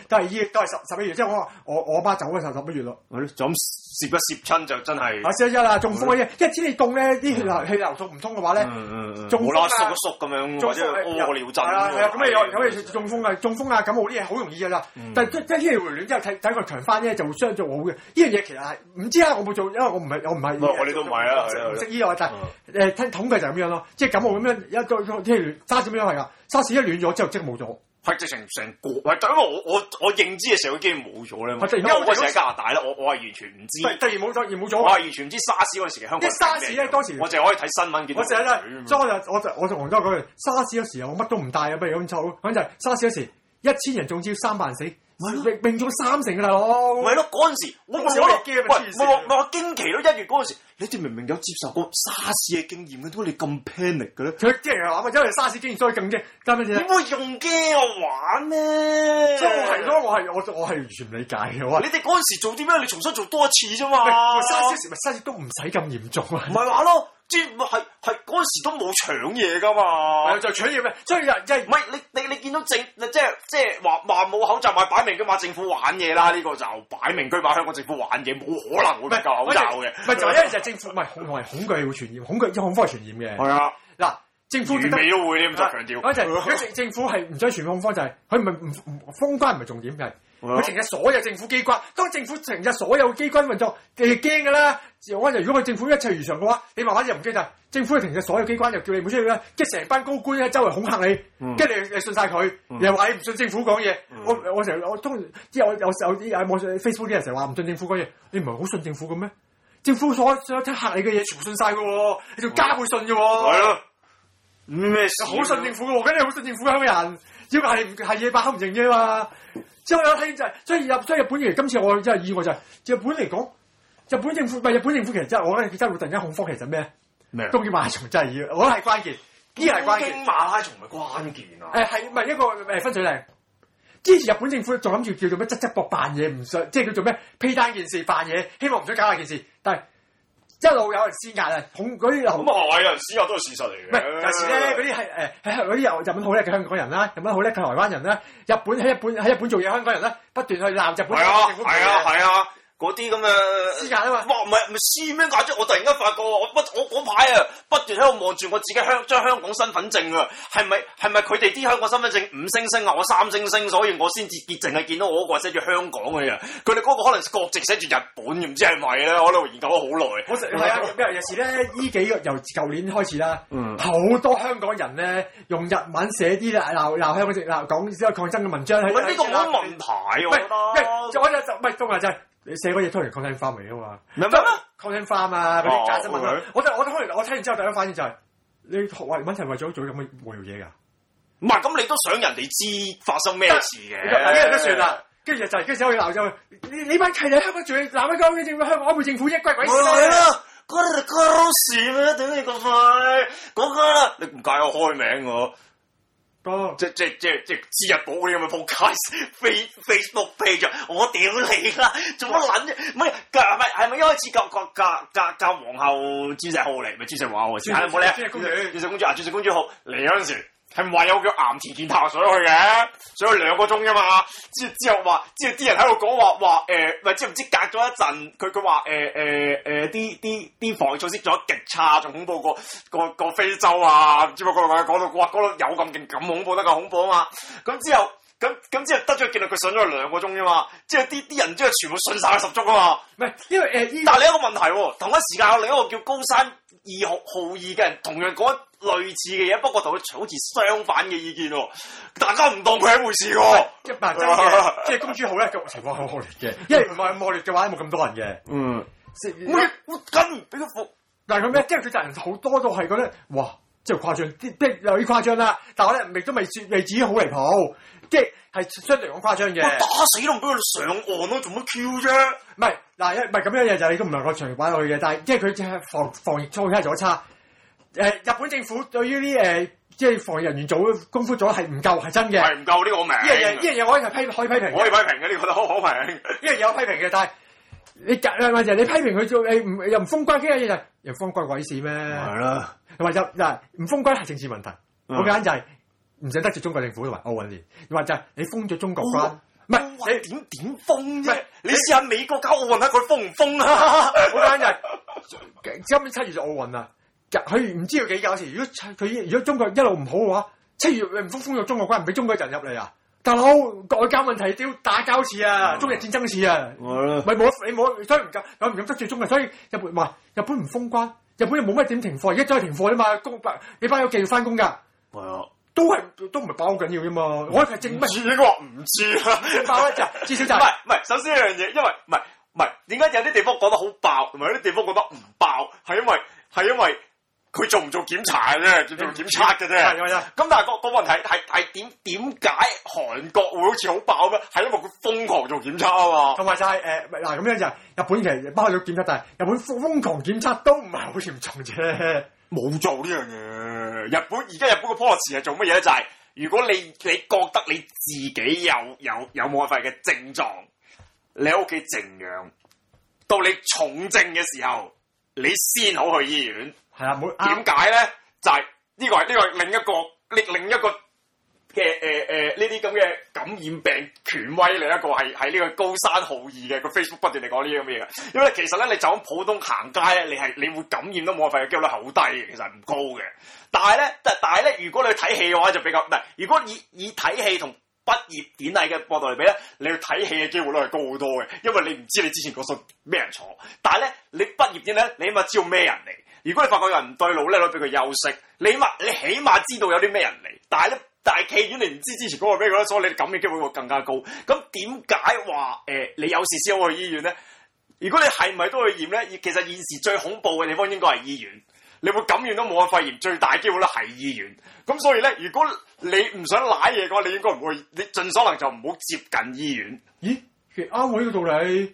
11月，即係我媽走嘅時候11月咯。 係咯，就咁攝一攝親就真係。 11啦，中風嘅，因為天氣凍咧，啲氣流唔通嘅話咧，中風啊， 縮咁樣，或者屙尿震。 係啊，咁你中風啊，感冒啲嘢好容易意㗎啦。但係即係呢樣回暖之後睇佢強翻咧，就會相對好嘅。呢樣嘢其實係唔知啊，我冇做，因為我唔係。 我哋都唔係啊， 唔識醫啊，但係聽統計就係咁樣咯，即係感冒咁樣一個即係沙士咁樣係㗎，沙士一暖咗之後即係冇咗。 係直情成個，因為我認知嘅時候已經冇咗咧。因為我嗰時喺加拿大咧，我係完全唔知。突然冇咗，我係完全唔知沙士嗰陣時嘅香港。即係沙士咧，當時我淨係可以睇新聞見到。我成日咧，所以我同黃家講，沙士嗰時我乜都唔帶啊，不如咁臭。反正就係沙士嗰時1000人中招300人死。命中30嘅大佬，唔係咯嗰陣時，我驚奇咯1月嗰陣時，你哋明明有接受過沙士嘅經驗嘅，點解你咁 panic 嘅咧？佢驚人話，因為沙士經驗所以更驚，但係點會用驚我玩咧？即係係咯，我係完全唔理解嘅。你哋嗰陣時做啲咩？你重新做多一次啫嘛。沙士都唔使咁嚴重啊。唔係話咯。即係嗰陣時都冇搶嘢噶嘛，就搶嘢咩？所以即係唔係你見到即係話冇口罩買，擺明佢話政府玩嘢啦，呢個就擺明佢話香港政府玩嘢，冇可能會唔夠口罩嘅。唔係就係因為就係政府唔係恐懼係會傳染，恐懼係傳染嘅。係啊，嗱政府完美都會咁再強調。如果政府係唔想傳恐慌，就係佢唔封關唔係重點嘅。佢成日所有政府機關，當政府成日所有機關運作，你係驚㗎啦。如果佢政府一切如常嘅話，你慢慢又唔驚就係政府停曬所有機關，又叫你唔好出去啦。即係成班高官喺周圍恐嚇你，跟住你信晒佢，又話你唔信政府講嘢。我成日即係我有時候啲喺網上 Facebook 啲人成日話唔信政府講嘢，你唔係好信政府嘅咩？政府所有嚇你嘅嘢全部信晒嘅喎，你仲加倍信嘅喎。係咯，咩好信政府嘅喎？梗係好信政府嘅香港人，只不過係嘢把口唔認啫嘛。之後有睇就係，所以日本嚟今次我真係意外就係日本嚟講，日本政府其實真係我覺得佢真係會突然間恐慌，其實咩？東京馬拉松真係要，我覺得係關鍵，呢係關鍵。東京馬拉松唔係關鍵啊！係唔係一個分水嶺？之前日本政府仲諗住叫做咩側膊扮嘢，唔想即係叫做咩披單件事扮嘢，希望唔想搞下件事，但係一路有人施壓啊，嗰啲咁係有人施壓都係事實嚟嘅。唔係有時咧，嗰啲係嗰啲日本好叻嘅香港人啦，日本好叻嘅台灣人啦，喺日本做嘢香港人啦，不斷去鬧日本政府。係啊。嗰啲咁嘅施壓啊嘛，哇唔係施咩壓啫？我突然間發覺我嗰排啊不斷喺度望住我自己張香港身份證啊，係咪佢哋啲香港身份證5星星啊，我3星星，所以我先至淨係見到我嗰個寫住香港嘅人，佢哋嗰個可能國籍寫住日本，唔知係咪咧？我喺度研究咗好耐。係啊，有時咧呢幾個由舊年開始啦，好多香港人咧用日文寫啲鬧香港政講呢個抗爭嘅文章。喂，呢個冇問題，我覺得。我就唔係中啊，就係。你寫嗰嘢通常 content farm 嚟噶嘛？明白咩 content farm 啊，嗰啲假新聞啊！我睇完之後第一反應就係你學話問題為咗做咁嘅無聊嘢㗎？唔係咁，你都想人哋知發生咩事嘅？呢樣都算啦。跟住跟住可以鬧咗你班契弟香港做嘢，南香港政府、香港安倍政府一歸鬼事啦！嗰事咩？頂你個肺！嗰個你唔介意我開名我？即知日寶嗰啲咁嘅仆街 Facebook page， 我屌你啦！做乜撚啫？唔係係咪一開始教皇后鑽石號嚟？咪鑽石皇后先？冇理啊！鑽石公主號嚟嗰陣時，係唔話有叫岩田健太上去嘅，上去2個鐘㗎嘛？之後啲人喺度講話咪知唔知隔咗一陣，佢話啲防疫措施做得極差，仲恐怖過個非洲啊！唔知乜講到哇嗰度有咁勁咁恐怖得咁恐怖啊嘛！咁之後得咗結論，佢上咗去2個鐘啫嘛！之後啲人之後全部信晒佢十足啊嘛！唔係因為但係另一個問題喎，同一時間有另一個叫高山號2嘅人同樣講類似嘅嘢，不過同佢好似相反嘅意見喎，大家唔當佢係一回事喎。一百真嘅，即係公主號咧個情況好惡劣嘅，因為唔係咁惡劣嘅話，冇咁多人嘅。我咁俾佢服，但係咁咩？即係佢責任好多都係覺得哇，即係誇張啲，有啲誇張啦。但係我咧都未至於好離譜，即係相對嚟講誇張嘅。打死都唔俾佢上岸咯，做乜 Q 啫？唔係嗱，唔係咁樣嘢就係你都唔能夠長期擺落去嘅，但係即係佢即係防疫措施做得差。日本政府對於啲即係防疫人員做功夫做係唔夠，係真嘅。係唔夠呢個名。呢樣嘢我可以批評。可以批評嘅，呢個都好評。呢樣嘢有批評嘅，但係你問題你批評佢做又唔封關，呢樣嘢就又封關鬼事咩？係啦。同埋嗱唔封關係政治問題，好簡單就係唔想得罪中國政府同埋奧運聯，又或者係你封咗中國關，唔係你點封啫？你試下美國搞奧運睇佢封唔封啊？好簡單就係今年7月就奧運啦。佢唔知要幾久時，如果中國一路唔好嘅話，7月唔封咗中國關，唔俾中國人入嚟啊！ 大佬外交問題屌打交似啊，中日戰爭似啊，咪冇你冇，所以唔敢得罪中國，所以日本話日本唔封關，日本又冇乜點停課，而家真係停課啫嘛，你班友繼續翻工㗎， 係啊。 都唔係爆好緊要啫嘛，我係正乜？ 應該話唔知啦， 爆一集至少就唔係，首先一樣嘢，因為唔係點解有啲地方講得好爆，同埋有啲地方講得唔爆，係因為佢做唔做檢查嘅啫，做檢測嘅啫。係咁但係個問題係點解韓國會好似好爆咧？係因為佢瘋狂做檢測啊嘛。 同埋就係嗱咁樣就係日本其實包咗檢測，但係日本瘋狂檢測都唔係好嚴重啫。 冇做呢樣嘢。而家日本個 policy 係做乜嘢咧？就係、如果你覺得你自己有武漢肺炎嘅症狀，你喺屋企靜養，到你重症嘅時候，你先好去醫院。 係啊， 點解咧？就係呢個係另一個嘅呢啲咁嘅感染病權威，另一個係呢個高山浩義嘅個 Facebook 不斷嚟講呢啲咁嘅嘢嘅。因為其實咧，你就咁普通行街咧，你會感染到武漢肺炎嘅機會率係好低嘅，其實唔高嘅。但係咧，如果你去睇戲嘅話就比較唔係。如果以睇戲同畢業典禮嘅角度嚟比咧，你去睇戲嘅機會率係高好多嘅，因為你唔知你之前嗰度咩人坐。但係咧，你畢業典禮你起碼知道咩人嚟。如果你發覺有人唔對路咧，你俾佢休息。你起碼知道有啲咩人嚟。但係戲院你唔知之前嗰個咩嘅，所以你感染機會會更加高。咁點解話你有事先好去醫院咧？如果你係咪都去驗咧？其實現時最恐怖嘅地方應該係醫院。你會感染到武漢肺炎，最大機會咧係醫院。咁所以咧，如果你唔想舐嘢嘅話，你應該唔會，你盡所能就唔好接近醫院。 咦，其實啱我呢個道理。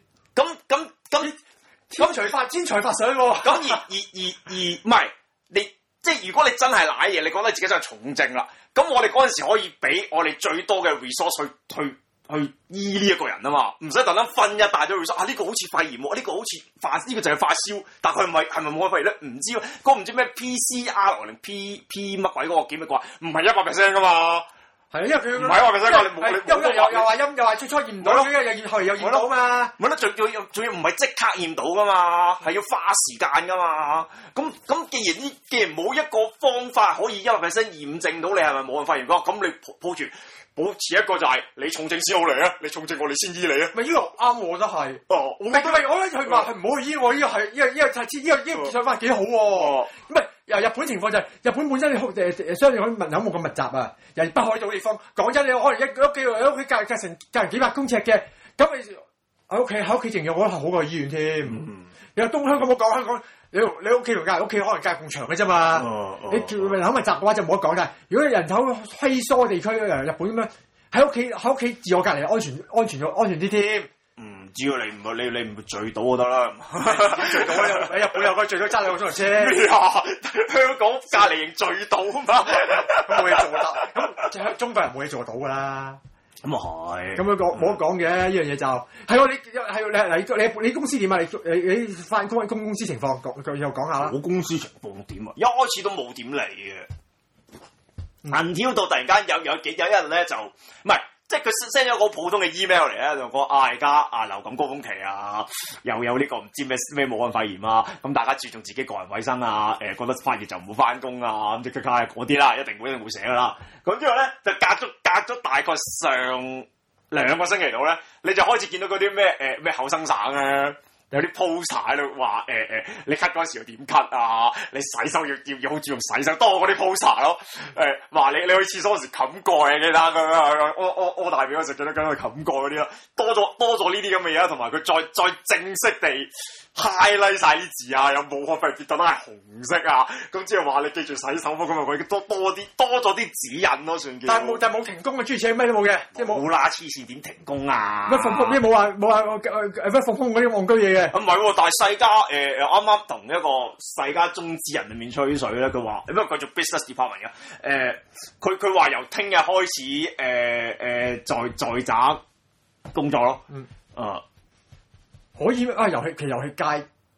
咁天才發想喎。 咁而唔係你，即係如果你真係舐嘢，你覺得自己真係重症啦。咁我哋嗰陣時可以俾我哋最多嘅 resource 去醫呢一個人啊嘛，唔使特登分一大堆 resource。呢個好似肺炎喎，呢個好似呢個就係發燒，但佢係咪武漢肺炎咧？唔知喎。嗰個唔知咩 PCR 定 P 乜鬼嗰個檢嘅話，唔係100%噶嘛。 係啊，因為佢唔係100%， 又話陰，又話初驗唔到，又驗到嘛。 冇得，仲要唔係即刻驗到噶嘛，係要花時間噶嘛。咁既然冇一個方法可以100% 驗證到你係咪武漢肺炎嘅話，咁你保持一個就係你重症先好嚟啊！你重症我哋先醫你啊！ 咪呢個啱我都係。 哦， 我覺得佢話係唔好去醫我，呢個係呢個想法幾好喎。唔係由日本情況就係日本本身相對人口冇咁密集啊，人北海道地方。講真，你可能一屋企隔成幾百公尺嘅，咁你喺屋企靜養，我覺得好過去醫院添。你話東香港冇講香港。你屋企同隔離屋企可能隔咁長嘅啫嘛，你叫人口密集嘅話就冇得講。但係如果人口稀疏地區日本咁樣喺屋企自我隔離安全啲添。 只要你唔會醉到就得啦。 醉到喺日本有個醉到揸2個鐘頭車。 香港隔離營醉到啊嘛， 咁冇嘢做得。咁中國人冇嘢做到㗎啦。 咁啊係， 咁樣講冇得講嘅呢樣嘢就係喎，你公司點啊？你翻公司情況又講下啦。 我公司情況點啊？一開始都冇點嚟嘅，銀條到突然間有一日咧就唔係，即係佢 send 咗個普通嘅 email 嚟咧，就講而家流感高峰期啊，又有呢個唔知咩武漢肺炎啊，咁大家注重自己個人衞生啊，覺得翻熱就唔好翻工啊，咁即係嗰啲啦，一定會寫噶啦。咁之後咧就隔咗大概上2個星期度咧，你就開始見到嗰啲咩口生省咧。有啲 poster 喺度話你咳嗰陣時要點咳啊？你洗手要好注重洗手，多嗰啲 poster 咯。話你去廁所嗰時冚蓋啊，記得咁樣屙大便嗰時記得跟佢冚蓋嗰啲啦。多咗呢啲咁嘅嘢啦，同埋佢再正式地 highlight 晒啲字啊，有武漢肺炎特登係紅色啊。咁即係話你記住洗手咁啊，佢多咗啲指引咯，算叫。但係冇停工嘅，諸如此類咩都冇嘅，即係冇啦，黐線點停工啊？乜放工咩冇話乜放工嗰啲戇居嘢。唔係喎，但係世嘉啱啱同一個世嘉中資人裏面吹水咧，佢話因為佢做 business department 嘅，佢話由聽日開始在宅工作咯，可以啊，遊戲街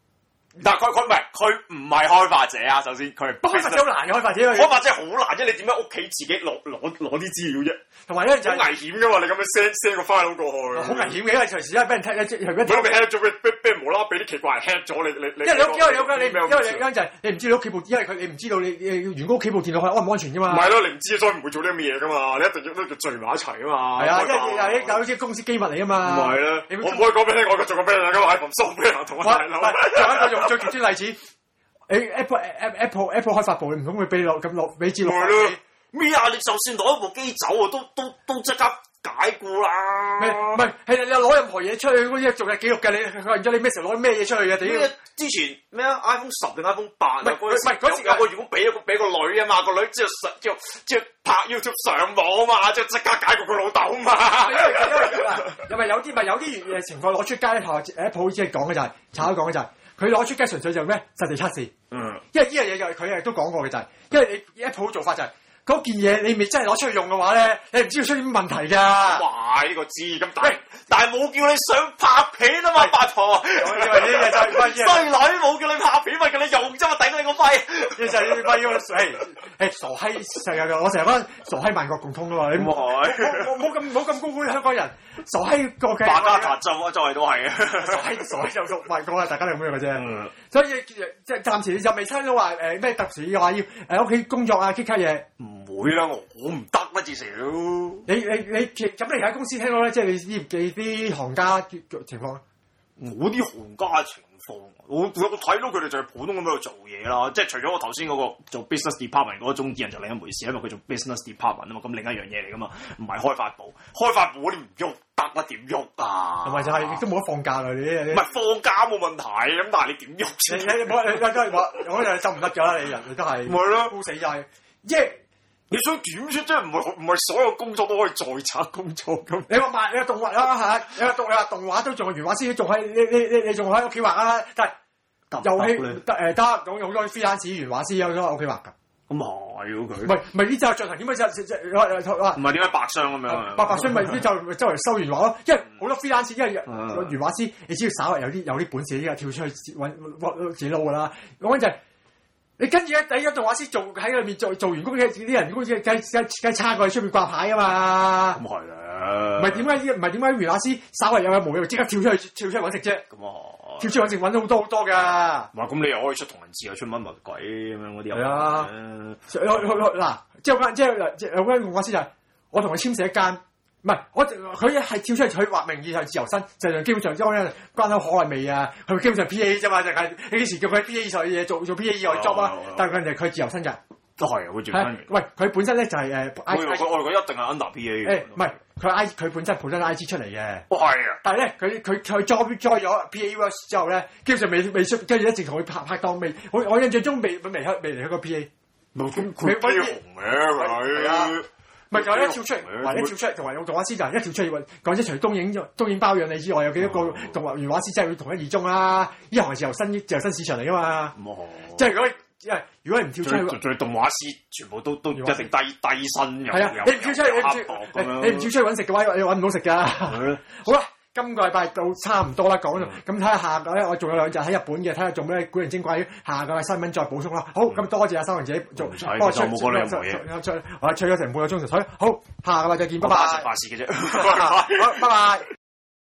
但係佢唔係開發者啊，首先佢係開發者好難嘅，開發者開發者好難啫，你點解屋企自己攞啲資料啫？ 同埋咧就好危險噶嘛，你咁樣 send 個 file 過去， 好危險嘅，因為隨時俾人踢， 如果俾 hack 咗，俾人無啦啦俾啲奇怪人 hack 咗你， 因為你就係你唔知你屋企部，因為你唔知道你員工屋企部電腦係安唔安全噶嘛。 唔係咯，你唔知所以唔會做啲咁嘅嘢噶嘛，你一定要聚埋一齊啊嘛。 係啊，因為有啲公司機密嚟啊嘛。 唔係啦，我唔可以講俾你聽，我做個 friend 啊，咁我係同 software 同我大佬。 仲有一個用最極端例子。Apple 開發部，你唔通會俾資料？ 係咯，咩啊？你就算攞一部機走啊，都即刻解雇啦。 唔係你攞任何嘢出去，嗰啲仲有記錄嘅。佢話咗你咩時候攞咩嘢出去嘅？屌！ 之前咩啊 ？iPhone 10定 iPhone 8？唔係嗰時有個員工俾個女啊嘛，個女之後拍 YouTube 上網啊嘛，即刻解雇佢老豆啊嘛。 因為有啲情況攞出街咧，Apple 好似講嘅就係炒講嘅就係。佢攞出街純粹就咩實地測試，因為呢樣嘢就佢都講過嘅就係，因為你 Apple 做法就係嗰件嘢你未真係攞出去用嘅話咧，你唔知道出啲咩問題㗎。 哇！呢個知咁但係冇叫你想拍片啊嘛，八婆。 衰女冇叫你拍片，咪叫你用啫嘛，頂你個肺。 你就係廢咗，傻閪成日我成日講傻閪萬國共通啊嘛，你唔好咁高估香港人，傻閪個嘅。 百家雜周圍都係啊， 傻閪就萬國啦，大家都咁樣嘅啫。所以即係暫時你就未聽到話咩特使話要屋企工作啊，kick卡嘢。 唔會啦，我唔得啦至少。 你咁你喺公司聽到咧，即係你啲行家情況。 我啲行家情況，我睇到佢哋就係普通咁喺度做嘢啦，即係除咗我頭先嗰個做 business department 嗰個中之人就另一回事，因為佢做 business department 啊嘛，咁另一樣嘢嚟噶嘛，唔係開發部嗰啲唔喐得啦，點喐啊？同埋就係亦都冇得放假啦，你唔係放假冇問題，咁但係你點喐先？ 我就執唔得㗎啦，你人你都係咪咯， 好死就係即係。 你想點先？即係唔係所有工作都可以在宅工作咁？ 你話你動畫啦嚇，你話動畫都仲係原畫師，仲喺你仲喺屋企畫啊？但係遊戲得，有好多 freelance 原畫師有喺屋企畫㗎。 咁係喎佢。 唔係呢就進行點解唔係點解白箱咁樣？ 白箱咪啲就周圍收原畫咯，因為好多 freelance，因為原畫師你只要稍為有啲本事，依家跳出去揾自己撈㗎啦。講緊就係。你跟住第一動畫師做喺裏面做員工嘅啲人工，梗差過你出面掛牌啊嘛。咁係啊。唔係點解原畫師稍為有毛病即刻跳出去揾食啫？咁啊，跳出去揾食揾到好多好多㗎。哇！ 咁你又可以出同人誌又出乜乜鬼咁樣嗰啲。係啊。嗱，即係有間動畫師就係我同佢簽寫一間。唔係，佢係跳出嚟，佢畫名義係自由身，就基本上因為關口可能未啊，佢基本上 P.A. 啫嘛，就係你幾時叫佢 P.A. 以上嘅嘢做 P.A. 以外 job 啊，但係佢自由身咋， 都係會自由身。喂， 佢本身咧就係我以為一定係 under P.A. 唔係，佢本身 I.G 出嚟嘅。 係啊。但係咧，佢 join 咗 P.A. Works 之後咧，基本上未出，跟住一直同佢拍檔未，我印象中未離開個 P.A. 冇咁佢紅嘅佢。 咪就係一跳出嚟，或者跳出嚟，同埋用動畫師就係一跳出嚟。講真，除東映包養你之外，有幾多個動畫原畫師真係會同一二中啦？呢行係自由新市場嚟噶嘛？即係如果你唔跳出去， 最動畫師全部都一定低薪又你唔跳出嚟，你唔跳出去揾食嘅話，你揾唔到食㗎。好啦。今個禮拜到差唔多啦，講咁睇下下個咧，我仲有2日喺日本嘅，睇下做咩古靈精怪。下個禮拜新聞再補充啦。好，咁多謝阿三文自己做， 我吹咗成半個鐘頭水。 好，下個禮拜再見，拜拜。 發事嘅啫， 好，拜拜。